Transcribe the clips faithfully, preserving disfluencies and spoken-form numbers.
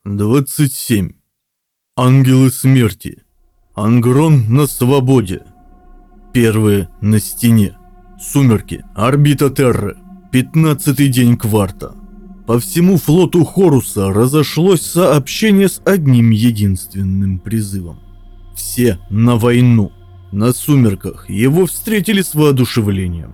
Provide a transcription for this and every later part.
двадцать семь. Ангелы смерти. Ангрон на свободе. Первые на стене. Сумерки. Орбита Терры. Пятнадцатый день кварта. По всему флоту Хоруса разошлось сообщение с одним единственным призывом. Все на войну. На сумерках его встретили с воодушевлением.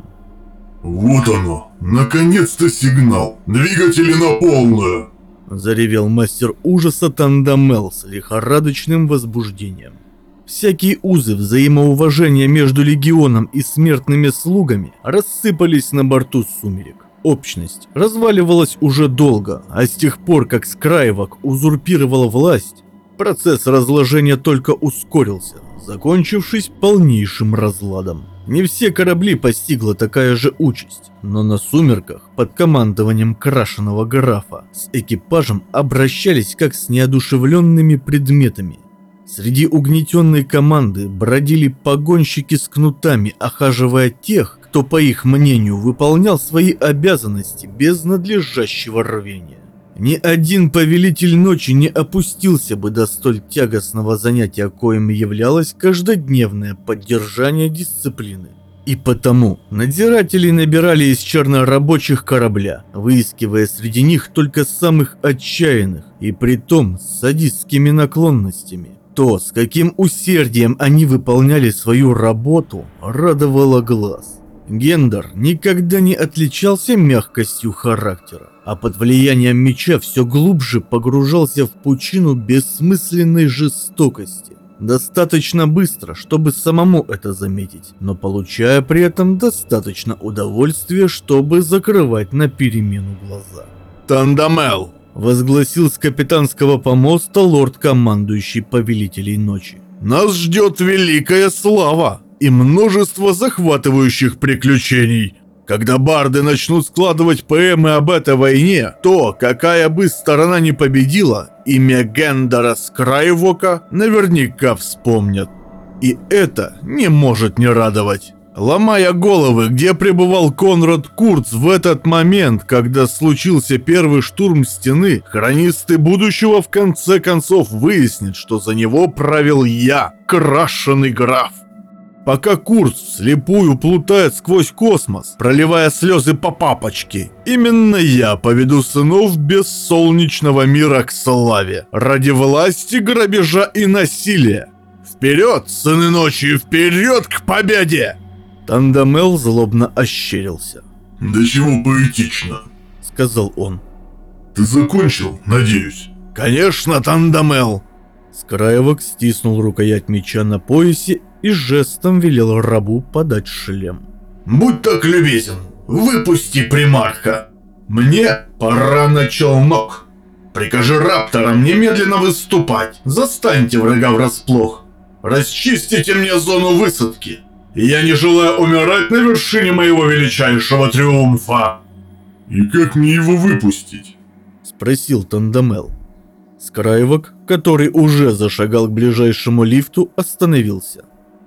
«Вот оно! Наконец-то сигнал! Двигатели на полную!» Заревел мастер ужаса Тандамел с лихорадочным возбуждением. Всякие узы взаимоуважения между легионом и смертными слугами рассыпались на борту сумерек. Общность разваливалась уже долго, а с тех пор, как Скрайвок узурпировал власть, процесс разложения только ускорился, закончившись полнейшим разладом. Не все корабли постигла такая же участь, но на сумерках под командованием крашеного графа с экипажем обращались как с неодушевленными предметами. Среди угнетенной команды бродили погонщики с кнутами, охаживая тех, кто, по их мнению, выполнял свои обязанности без надлежащего рвения. Ни один повелитель ночи не опустился бы до столь тягостного занятия, коим являлось каждодневное поддержание дисциплины. И потому надзиратели набирали из чернорабочих корабля, выискивая среди них только самых отчаянных, и притом с садистскими наклонностями. То, с каким усердием они выполняли свою работу, радовало глаз. Гендер никогда не отличался мягкостью характера, а под влиянием меча все глубже погружался в пучину бессмысленной жестокости. Достаточно быстро, чтобы самому это заметить, но получая при этом достаточно удовольствия, чтобы закрывать на перемену глаза. «Тандамел!» — возгласил с капитанского помоста лорд-командующий повелителей ночи. «Нас ждет великая слава и множество захватывающих приключений. Когда барды начнут складывать поэмы об этой войне, то, какая бы сторона ни победила, имя Гендера Скрайвока наверняка вспомнят. И это не может не радовать». Ломая головы, где пребывал Конрад Курц в этот момент, когда случился первый штурм стены, хронисты будущего в конце концов выяснят, что за него правил я, крашеный граф. Пока Курц вслепую плутает сквозь космос, проливая слезы по папочке, именно я поведу сынов бессолнечного мира к славе, ради власти, грабежа и насилия. Вперед, сыны ночи, вперед к победе! Тандамел злобно ощерился. «Да чего поэтично», — сказал он. «Ты закончил, надеюсь?» «Конечно, Тандамел!» Скрайвок стиснул рукоять меча на поясе и жестом велел рабу подать шлем. «Будь так любезен, выпусти примарха. Мне пора на челнок. Прикажи рапторам немедленно выступать. Застаньте врага врасплох. Расчистите мне зону высадки. Я не желаю умирать на вершине моего величайшего триумфа». «И как мне его выпустить?» — спросил Тандамел. Скрайвок, который уже зашагал к ближайшему лифту, остановился.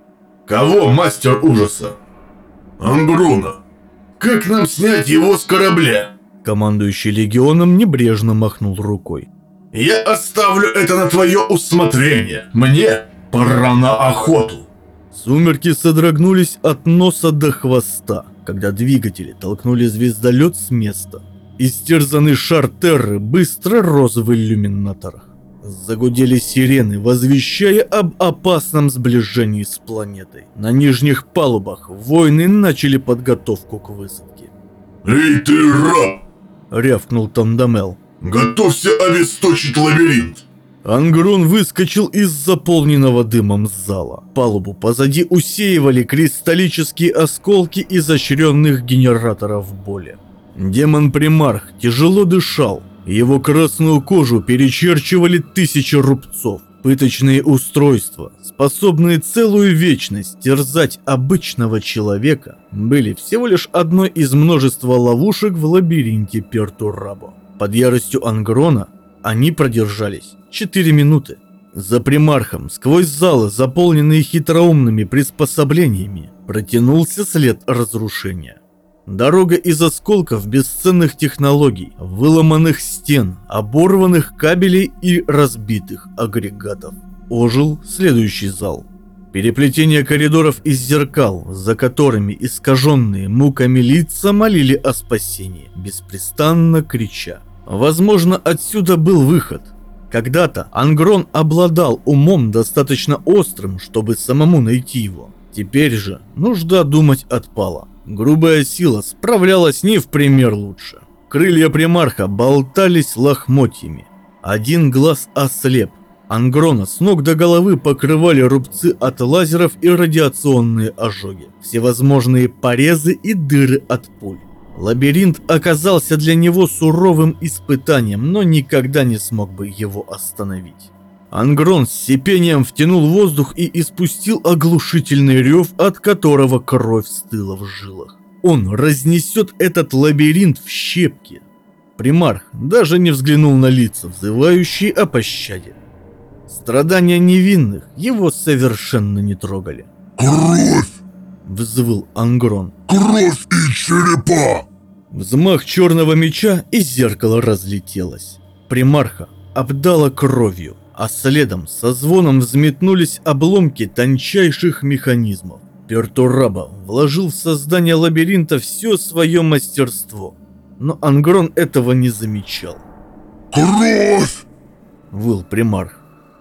«Кого, мастер ужаса?» «Ангрона. Как нам снять его с корабля?» Командующий легионом небрежно махнул рукой. «Я оставлю это на твое усмотрение. Мне пора на охоту». Сумерки содрогнулись от носа до хвоста, когда двигатели толкнули звездолет с места. Истерзанный шар Терры быстро рос в иллюминаторах. Загудели сирены, возвещая об опасном сближении с планетой. На нижних палубах воины начали подготовку к высадке. «Эй ты, раб!» — рявкнул Тандамел. «Готовься обесточить лабиринт!» Ангрон выскочил из заполненного дымом зала. Палубу позади усеивали кристаллические осколки изощренных генераторов боли. Демон-примарх тяжело дышал. Его красную кожу перечерчивали тысячи рубцов. Пыточные устройства, способные целую вечность терзать обычного человека, были всего лишь одной из множества ловушек в лабиринте Пертурабо. Под яростью Ангрона они продержались четыре минуты. За примархом, сквозь залы, заполненные хитроумными приспособлениями, протянулся след разрушения. Дорога из осколков бесценных технологий, выломанных стен, оборванных кабелей и разбитых агрегатов. Ожил следующий зал. Переплетение коридоров из зеркал, за которыми искаженные муками лица молили о спасении, беспрестанно крича. Возможно, отсюда был выход. Когда-то Ангрон обладал умом достаточно острым, чтобы самому найти его. Теперь же нужда думать отпала. Грубая сила справлялась не в пример лучше. Крылья примарха болтались лохмотьями. Один глаз ослеп. Ангрона с ног до головы покрывали рубцы от лазеров и радиационные ожоги, всевозможные порезы и дыры от пуль. Лабиринт оказался для него суровым испытанием, но никогда не смог бы его остановить. Ангрон с сипением втянул воздух и испустил оглушительный рев, от которого кровь стыла в жилах. Он разнесет этот лабиринт в щепки. Примарх даже не взглянул на лица, взывающие о пощаде. Страдания невинных его совершенно не трогали. «Кровь!» — взвыл Ангрон. «Кровь и черепа!» Взмах черного меча, и зеркало разлетелось. Примарха обдало кровью, а следом со звоном взметнулись обломки тончайших механизмов. Пертураба вложил в создание лабиринта все свое мастерство, но Ангрон этого не замечал. «Кровь! — выл примарх.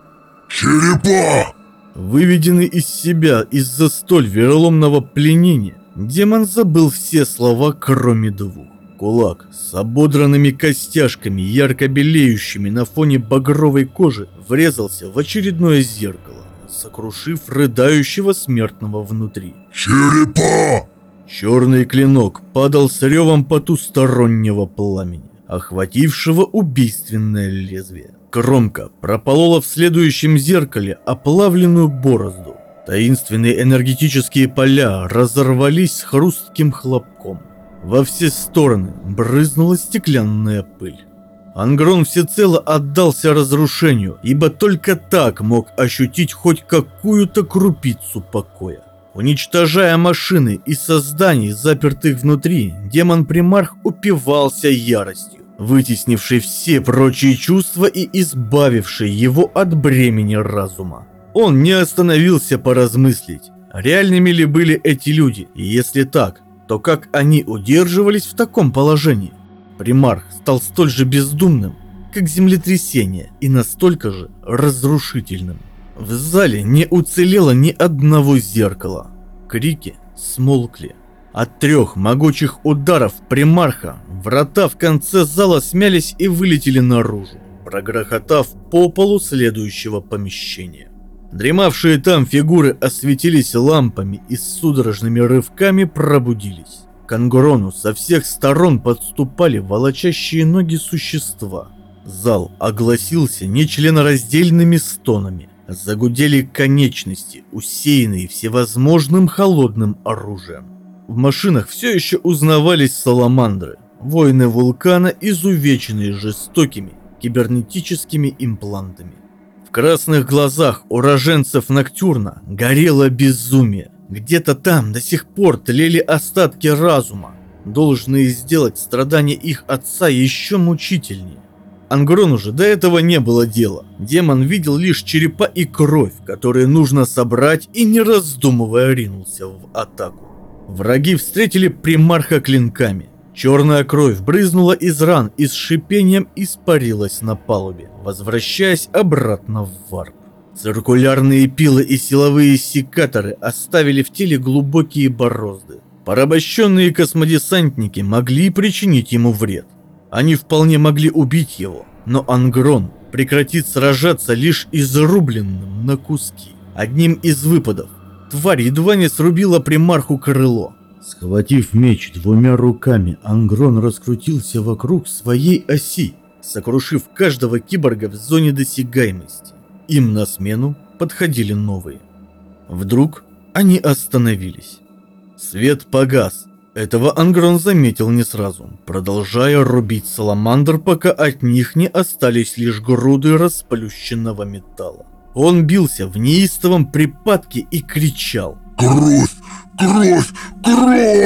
Черепа!» Выведенный из себя из-за столь вероломного пленения, демон забыл все слова, кроме двух. Кулак с ободранными костяшками, ярко белеющими на фоне багровой кожи, врезался в очередное зеркало, сокрушив рыдающего смертного внутри. «Черепа!» Черный клинок падал с ревом потустороннего пламени, охватившего убийственное лезвие. Кромка прополола в следующем зеркале оплавленную борозду. Таинственные энергетические поля разорвались с хрустким хлопком. Во все стороны брызнула стеклянная пыль. Ангрон всецело отдался разрушению, ибо только так мог ощутить хоть какую-то крупицу покоя. Уничтожая машины и созданий, запертых внутри, демон-примарх упивался яростью, вытеснивший все прочие чувства и избавивший его от бремени разума. Он не остановился поразмыслить, реальными ли были эти люди, и если так, то как они удерживались в таком положении? Примарх стал столь же бездумным, как землетрясение, и настолько же разрушительным. В зале не уцелело ни одного зеркала. Крики смолкли. От трех могучих ударов примарха врата в конце зала смялись и вылетели наружу, прогрохотав по полу следующего помещения. Дремавшие там фигуры осветились лампами и с судорожными рывками пробудились. К Ангрону со всех сторон подступали волочащие ноги существа. Зал огласился нечленораздельными стонами. Загудели конечности, усеянные всевозможным холодным оружием. В машинах все еще узнавались саламандры, воины вулкана, изувеченные жестокими кибернетическими имплантами. В красных глазах уроженцев Ноктюрна горело безумие. Где-то там до сих пор тлели остатки разума, должные сделать страдания их отца еще мучительнее. Ангрону же до этого не было дела. Демон видел лишь черепа и кровь, которые нужно собрать, и не раздумывая ринулся в атаку. Враги встретили примарха клинками. Черная кровь брызнула из ран и с шипением испарилась на палубе, возвращаясь обратно в варп. Циркулярные пилы и силовые секаторы оставили в теле глубокие борозды. Порабощенные космодесантники могли причинить ему вред. Они вполне могли убить его, но Ангрон прекратит сражаться лишь изрубленным на куски. Одним из выпадов тварь едва не срубила примарху крыло. Схватив меч двумя руками, Ангрон раскрутился вокруг своей оси, сокрушив каждого киборга в зоне досягаемости. Им на смену подходили новые. Вдруг они остановились. Свет погас. Этого Ангрон заметил не сразу, продолжая рубить саламандр, пока от них не остались лишь груды расплющенного металла. Он бился в неистовом припадке и кричал: «Кровь! Кровь! Кровь!»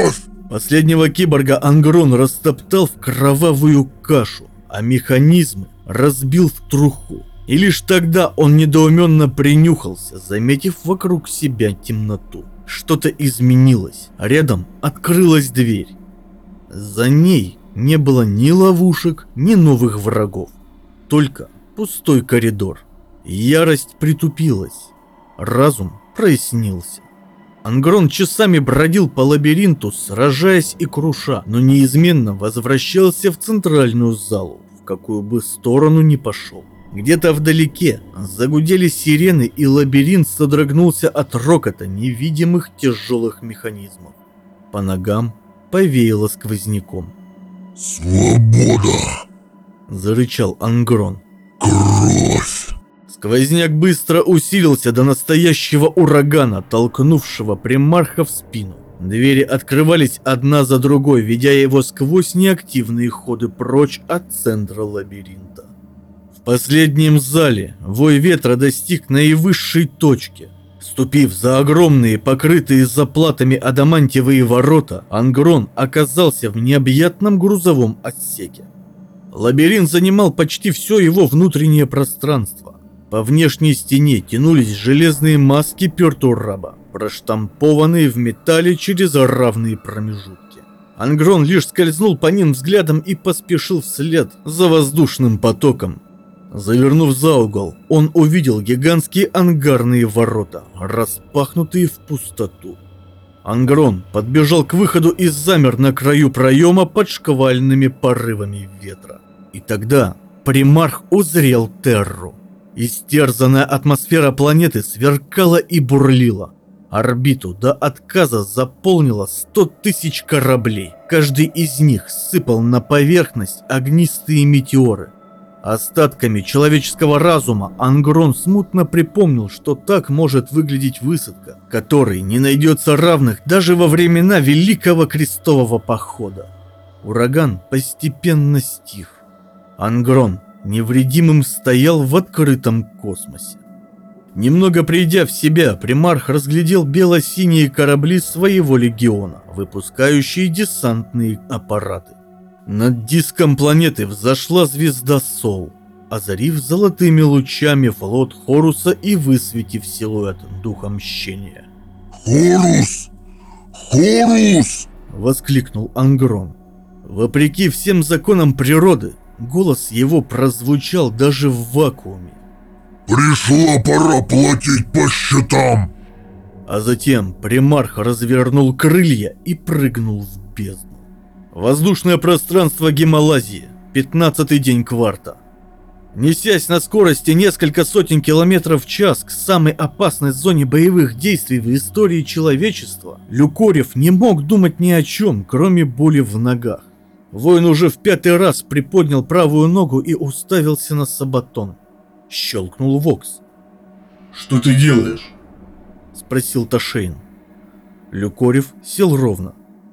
Последнего киборга Ангрон растоптал в кровавую кашу, а механизмы разбил в труху. И лишь тогда он недоуменно принюхался, заметив вокруг себя темноту. Что-то изменилось. Рядом открылась дверь. За ней не было ни ловушек, ни новых врагов. Только пустой коридор. Ярость притупилась. Разум прояснился. Ангрон часами бродил по лабиринту, сражаясь и круша, но неизменно возвращался в центральную залу, в какую бы сторону ни пошел. Где-то вдалеке загудели сирены, и лабиринт содрогнулся от рокота невидимых тяжелых механизмов. По ногам повеяло сквозняком. «Свобода!» — зарычал Ангрон. «Кровь!» Сквозняк быстро усилился до настоящего урагана, толкнувшего примарха в спину. Двери открывались одна за другой, ведя его сквозь неактивные ходы прочь от центра лабиринта. В последнем зале вой ветра достиг наивысшей точки. Ступив за огромные, покрытые заплатами адамантиевые ворота, Ангрон оказался в необъятном грузовом отсеке. Лабиринт занимал почти все его внутреннее пространство. По внешней стене тянулись железные маски Пертураба, проштампованные в металле через равные промежутки. Ангрон лишь скользнул по ним взглядом и поспешил вслед за воздушным потоком. Завернув за угол, он увидел гигантские ангарные ворота, распахнутые в пустоту. Ангрон подбежал к выходу и замер на краю проема под шквальными порывами ветра. И тогда примарх узрел Терру. Истерзанная атмосфера планеты сверкала и бурлила. Орбиту до отказа заполнило сто тысяч кораблей. Каждый из них сыпал на поверхность огнистые метеоры. Остатками человеческого разума Ангрон смутно припомнил, что так может выглядеть высадка, которой не найдется равных даже во времена Великого Крестового Похода. Ураган постепенно стих. Ангрон невредимым стоял в открытом космосе. Немного придя в себя, примарх разглядел бело-синие корабли своего легиона, выпускающие десантные аппараты. Над диском планеты взошла звезда Сол, озарив золотыми лучами флот Хоруса и высветив силуэт духа мщения. «Хорус! Хорус!» — воскликнул Ангрон. Вопреки всем законам природы, голос его прозвучал даже в вакууме. «Пришла пора платить по счетам!» А затем примарх развернул крылья и прыгнул в бездну. Воздушное пространство Гималазии, пятнадцатый день кварта. Несясь на скорости несколько сотен километров в час к самой опасной зоне боевых действий в истории человечества, Люкорев не мог думать ни о чем, кроме боли в ногах. Воин уже в пятый раз приподнял правую ногу и уставился на Сабатон. Щелкнул Вокс. «Что ты делаешь?» — спросил Ташейн. Люкорев сел ровно.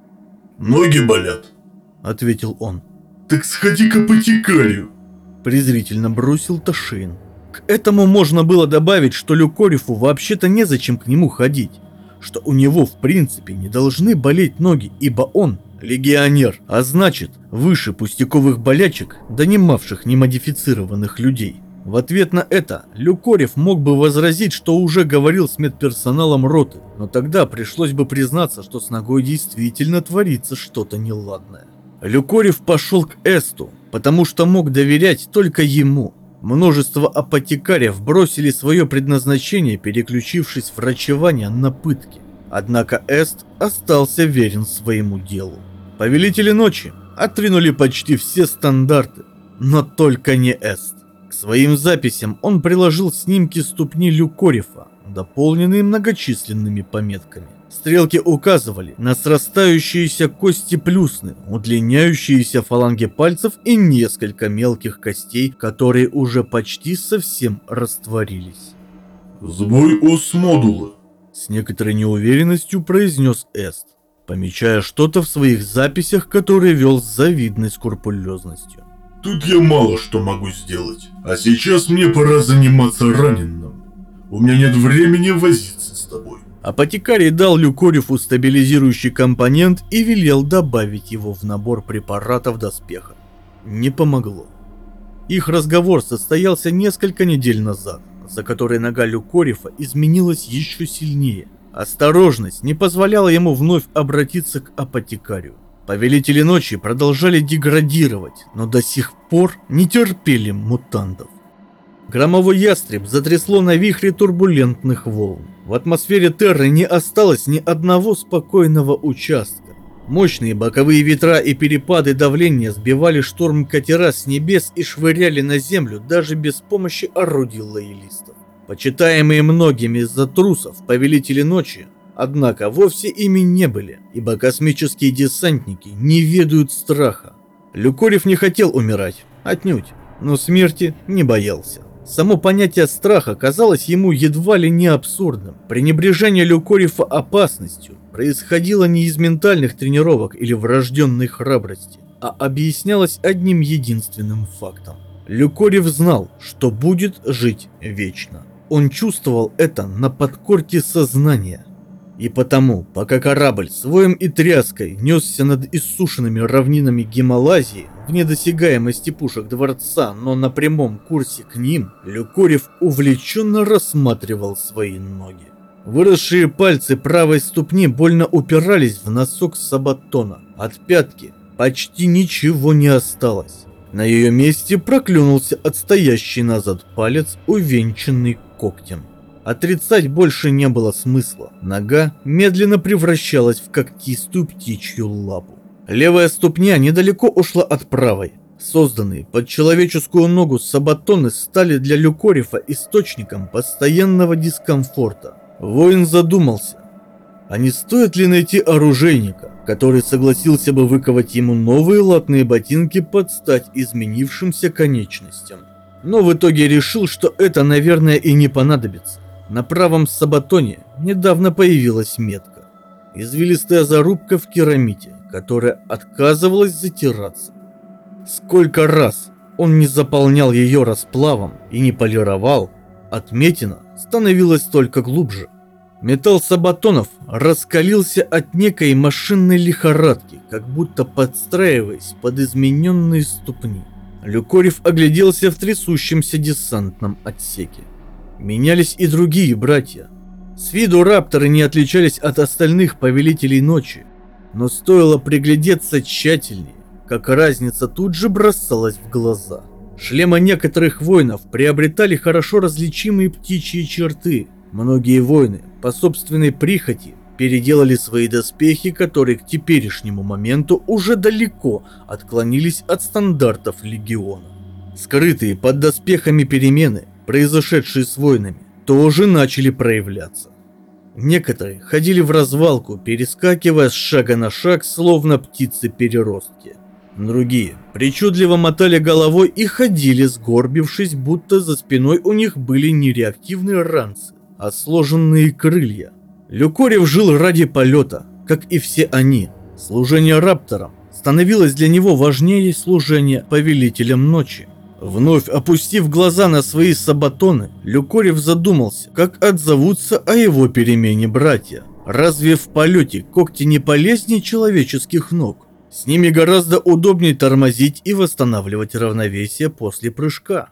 «Ноги болят», — ответил он. «Так сходи к апотекарию», — презрительно бросил Ташейн. К этому можно было добавить, что Люкореву вообще-то незачем к нему ходить, что у него в принципе не должны болеть ноги, ибо он легионер, а значит выше пустяковых болячек, донимавших немодифицированных людей. В ответ на это Люкорев мог бы возразить, что уже говорил с медперсоналом роты, но тогда пришлось бы признаться, что с ногой действительно творится что-то неладное. Люкорев пошел к Эсту, потому что мог доверять только ему. Множество апотекариев бросили свое предназначение, переключившись в врачевание на пытки. Однако Эст остался верен своему делу. Повелители ночи отринули почти все стандарты, но только не Эст. К своим записям он приложил снимки ступни Люкорефа, дополненные многочисленными пометками. Стрелки указывали на срастающиеся кости плюсны, удлиняющиеся фаланги пальцев и несколько мелких костей, которые уже почти совсем растворились. «Сбой ос-модула», — с некоторой неуверенностью произнес Эст, помечая что-то в своих записях, которые вел с завидной скрупулезностью. «Тут я мало что могу сделать, а сейчас мне пора заниматься раненым. У меня нет времени возиться с тобой». Апотекарий дал Люкореву стабилизирующий компонент и велел добавить его в набор препаратов доспеха. Не помогло. Их разговор состоялся несколько недель назад, за который нога Люкорева изменилась еще сильнее. Осторожность не позволяла ему вновь обратиться к апотекарию. Повелители ночи продолжали деградировать, но до сих пор не терпели мутантов. Громовой ястреб затрясло на вихре турбулентных волн. В атмосфере Терры не осталось ни одного спокойного участка. Мощные боковые ветра и перепады давления сбивали шторм-катера с небес и швыряли на землю даже без помощи орудий лоялистов. Почитаемые многими из-за трусов повелители ночи, однако, вовсе ими не были, ибо космические десантники не ведают страха. Люкорев не хотел умирать, отнюдь, но смерти не боялся. Само понятие страха казалось ему едва ли не абсурдным. Пренебрежение Люкорева опасностью происходило не из ментальных тренировок или врожденной храбрости, а объяснялось одним единственным фактом. Люкорев знал, что будет жить вечно. Он чувствовал это на подкорке сознания. И потому, пока корабль с воем и тряской несся над иссушенными равнинами Гималазии, в недосягаемости пушек дворца, но на прямом курсе к ним, Люкорев увлеченно рассматривал свои ноги. Выросшие пальцы правой ступни больно упирались в носок Сабатона. От пятки почти ничего не осталось. На ее месте проклюнулся отстоящий назад палец, увенчанный когтем. Отрицать больше не было смысла. Нога медленно превращалась в когтистую птичью лапу. Левая ступня недалеко ушла от правой. Созданные под человеческую ногу сабатоны стали для Люкорева источником постоянного дискомфорта. Воин задумался, а не стоит ли найти оружейника, который согласился бы выковать ему новые латные ботинки под стать изменившимся конечностям. Но в итоге решил, что это, наверное, и не понадобится. На правом сабатоне недавно появилась метка. Извилистая зарубка в керамите, которая отказывалась затираться. Сколько раз он не заполнял ее расплавом и не полировал, отметина становилась только глубже. Металл сабатонов раскалился от некой машинной лихорадки, как будто подстраиваясь под измененные ступни. Люкорев огляделся в трясущемся десантном отсеке. Менялись и другие братья. С виду рапторы не отличались от остальных повелителей ночи, но стоило приглядеться тщательнее, как разница тут же бросалась в глаза. Шлемы некоторых воинов приобретали хорошо различимые птичьи черты. Многие воины по собственной прихоти переделали свои доспехи, которые к теперешнему моменту уже далеко отклонились от стандартов легиона. Скрытые под доспехами перемены, произошедшие с воинами, тоже начали проявляться. Некоторые ходили в развалку, перескакивая с шага на шаг, словно птицы-переростки. Другие причудливо мотали головой и ходили, сгорбившись, будто за спиной у них были не реактивные ранцы, а сложенные крылья. Люкорев жил ради полета, как и все они. Служение рапторам становилось для него важнее служения повелителям ночи. Вновь опустив глаза на свои сабатоны, Люкорев задумался, как отзовутся о его перемене братья. Разве в полете когти не полезнее человеческих ног? С ними гораздо удобнее тормозить и восстанавливать равновесие после прыжка.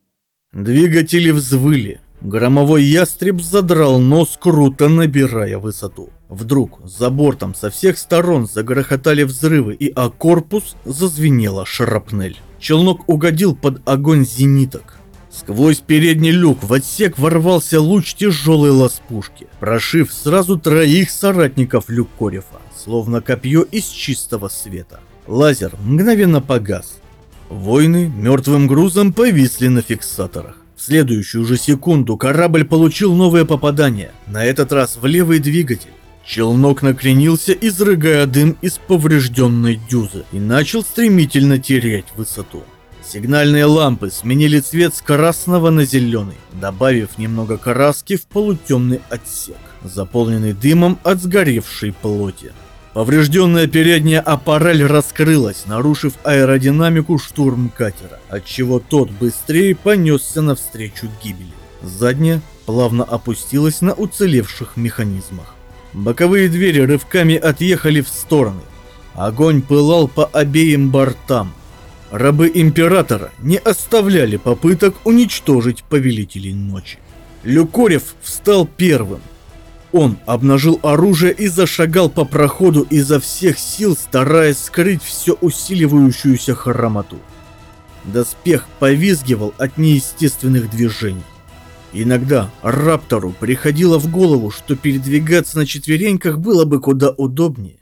Двигатели взвыли. Громовой ястреб задрал нос, круто набирая высоту. Вдруг за бортом со всех сторон загрохотали взрывы, и о корпус зазвенела шрапнель. Челнок угодил под огонь зениток. Сквозь передний люк в отсек ворвался луч тяжелой лаз-пушки, прошив сразу троих соратников Люкорева, словно копье из чистого света. Лазер мгновенно погас. Воины мертвым грузом повисли на фиксаторах. В следующую же секунду корабль получил новое попадание, на этот раз в левый двигатель. Челнок накренился, изрыгая дым из поврежденной дюзы, и начал стремительно терять высоту. Сигнальные лампы сменили цвет с красного на зеленый, добавив немного краски в полутемный отсек, заполненный дымом от сгоревшей плоти. Поврежденная передняя аппарель раскрылась, нарушив аэродинамику штурм-катера, отчего тот быстрее понесся навстречу гибели. Задняя плавно опустилась на уцелевших механизмах. Боковые двери рывками отъехали в стороны. Огонь пылал по обеим бортам. Рабы Императора не оставляли попыток уничтожить Повелителей Ночи. Люкорев встал первым. Он обнажил оружие и зашагал по проходу изо всех сил, стараясь скрыть все усиливающуюся хромоту. Доспех повизгивал от неестественных движений. Иногда Раптору приходило в голову, что передвигаться на четвереньках было бы куда удобнее.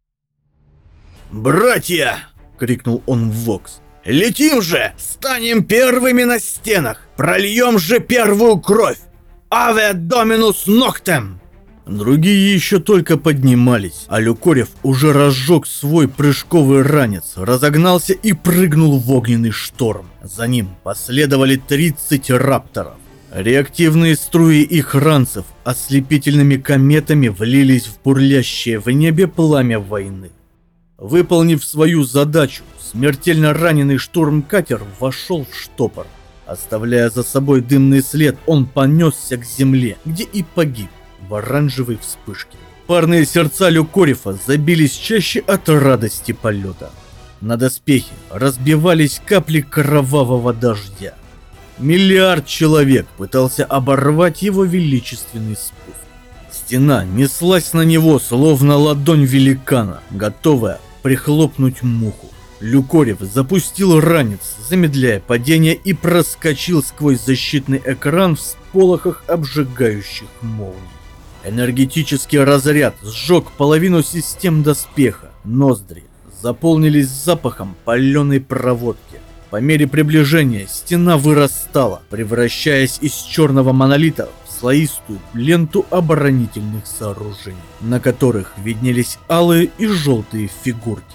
«Братья!» — крикнул он в Вокс. «Летим же! Станем первыми на стенах! Прольем же первую кровь! Аве Доминус Ноктем!» Другие еще только поднимались, а Люкорев уже разжег свой прыжковый ранец, разогнался и прыгнул в огненный шторм. За ним последовали тридцать рапторов. Реактивные струи их ранцев ослепительными кометами влились в бурлящее в небе пламя войны. Выполнив свою задачу, смертельно раненый штурмкатер вошел в штопор. Оставляя за собой дымный след, он понесся к земле, где и погиб в оранжевой вспышке. Парные сердца Люкорефа забились чаще от радости полета. На доспехе разбивались капли кровавого дождя. Миллиард человек пытался оборвать его величественный спуск. Стена неслась на него, словно ладонь великана, готовая прихлопнуть муху. Люкорев запустил ранец, замедляя падение, и проскочил сквозь защитный экран в сполохах обжигающих молний. Энергетический разряд сжег половину систем доспеха, ноздри заполнились запахом паленой проводки. По мере приближения стена вырастала, превращаясь из черного монолита в слоистую ленту оборонительных сооружений, на которых виднелись алые и желтые фигурки.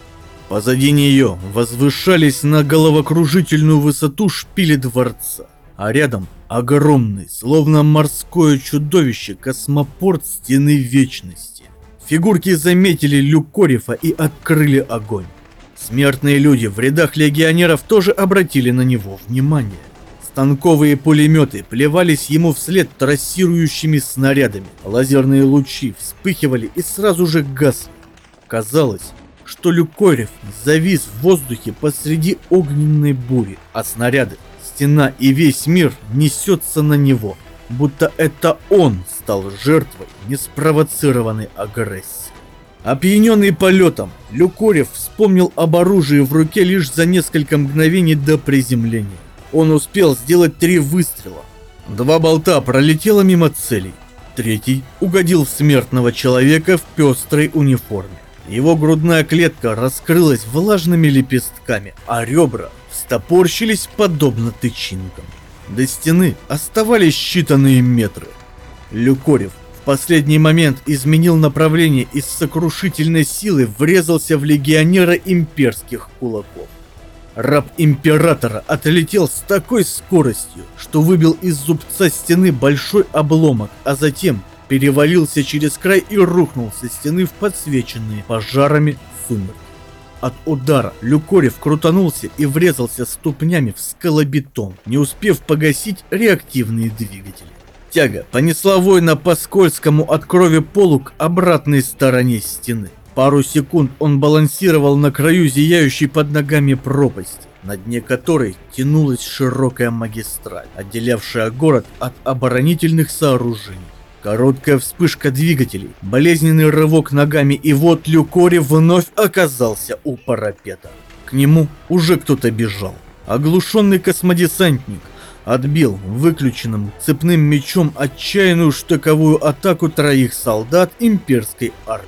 Позади нее возвышались на головокружительную высоту шпили дворца, а рядом огромный, словно морское чудовище, космопорт Стены Вечности. Фигурки заметили Люкорефа и открыли огонь. Смертные люди в рядах легионеров тоже обратили на него внимание. Станковые пулеметы плевались ему вслед трассирующими снарядами. Лазерные лучи вспыхивали и сразу же гасли. Казалось, что Люкорев завис в воздухе посреди огненной бури, а снаряды, стена и весь мир несется на него, будто это он стал жертвой неспровоцированной агрессии. Опьяненный полетом, Люкорев вспомнил об оружии в руке лишь за несколько мгновений до приземления. Он успел сделать три выстрела. Два болта пролетело мимо целей. Третий угодил в смертного человека в пестрой униформе. Его грудная клетка раскрылась влажными лепестками, а ребра встопорщились подобно тычинкам. До стены оставались считанные метры. Люкорев в последний момент изменил направление и с сокрушительной силой врезался в легионера имперских кулаков. Раб Императора отлетел с такой скоростью, что выбил из зубца стены большой обломок, а затем перевалился через край и рухнул со стены в подсвеченные пожарами сумерки. От удара Люкорев крутанулся и врезался ступнями в скалобетон, не успев погасить реактивные двигатели. Тяга понесла воина по скользкому от крови полу к обратной стороне стены. Пару секунд он балансировал на краю зияющей под ногами пропасти, на дне которой тянулась широкая магистраль, отделявшая город от оборонительных сооружений. Короткая вспышка двигателей, болезненный рывок ногами, и вот Люкорев вновь оказался у парапета. К нему уже кто-то бежал. Оглушенный космодесантник отбил выключенным цепным мечом отчаянную штыковую атаку троих солдат имперской армии.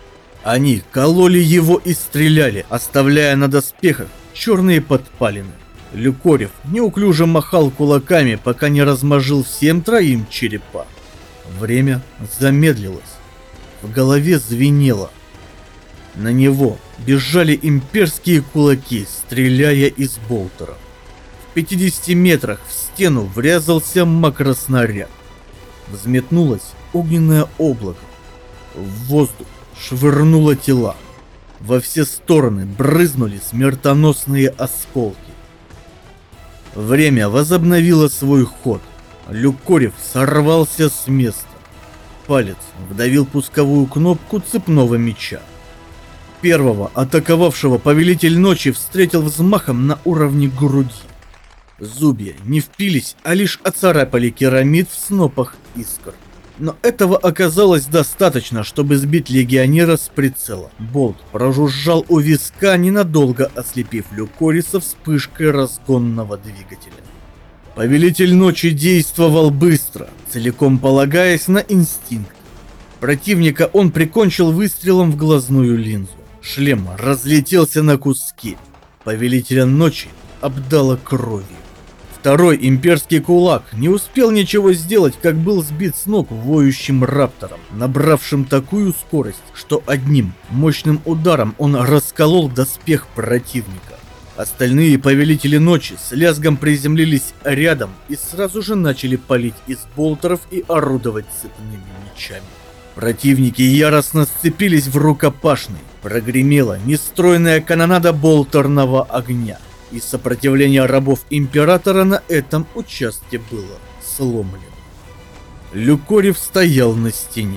Они кололи его и стреляли, оставляя на доспехах черные подпалины. Люкорев неуклюже махал кулаками, пока не размажил всем троим черепа. Время замедлилось. В голове звенело. На него бежали имперские кулаки, стреляя из болтеров. В пятидесяти метрах в стену врезался макроснаряд. Взметнулось огненное облако. В воздух швырнуло тела. Во все стороны брызнули смертоносные осколки. Время возобновило свой ход. Люкорев сорвался с места. Палец вдавил пусковую кнопку цепного меча. Первого атаковавшего Повелитель Ночи встретил взмахом на уровне груди. Зубья не впились, а лишь оцарапали керамид в снопах искр. Но этого оказалось достаточно, чтобы сбить легионера с прицела. Болт прожужжал у виска, ненадолго ослепив Люкориса вспышкой разгонного двигателя. Повелитель Ночи действовал быстро, целиком полагаясь на инстинкт. Противника он прикончил выстрелом в глазную линзу. Шлем разлетелся на куски. Повелителя Ночи обдало кровью. Второй имперский кулак не успел ничего сделать, как был сбит с ног воющим раптором, набравшим такую скорость, что одним мощным ударом он расколол доспех противника. Остальные Повелители Ночи с лязгом приземлились рядом и сразу же начали палить из болтеров и орудовать цепными мечами. Противники яростно сцепились в рукопашной. Прогремела нестройная канонада болтерного огня, и сопротивление рабов Императора на этом участке было сломлено. Люкорев стоял на стене.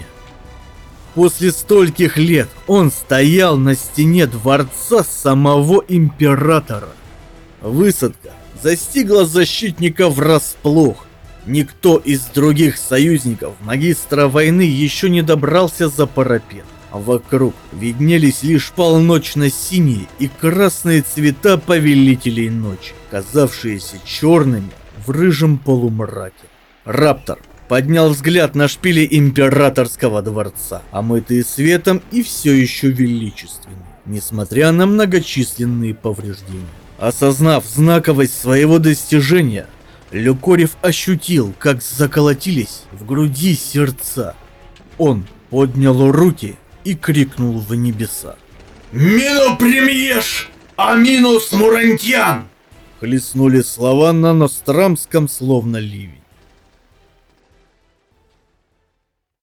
После стольких лет он стоял на стене дворца самого Императора. Высадка застигла защитника врасплох. Никто из других союзников магистра войны еще не добрался за парапет. Вокруг виднелись лишь полночно-синие и красные цвета Повелителей Ночи, казавшиеся черными в рыжем полумраке. Раптор поднял взгляд на шпили Императорского дворца, омытые светом и все еще величественные, несмотря на многочисленные повреждения. Осознав знаковость своего достижения, Люкорев ощутил, как заколотились в груди сердца. Он поднял руки и крикнул в небеса. «Мину премьеш! Аминус Мурантьян!» Хлестнули слова на нострамском словно ливень.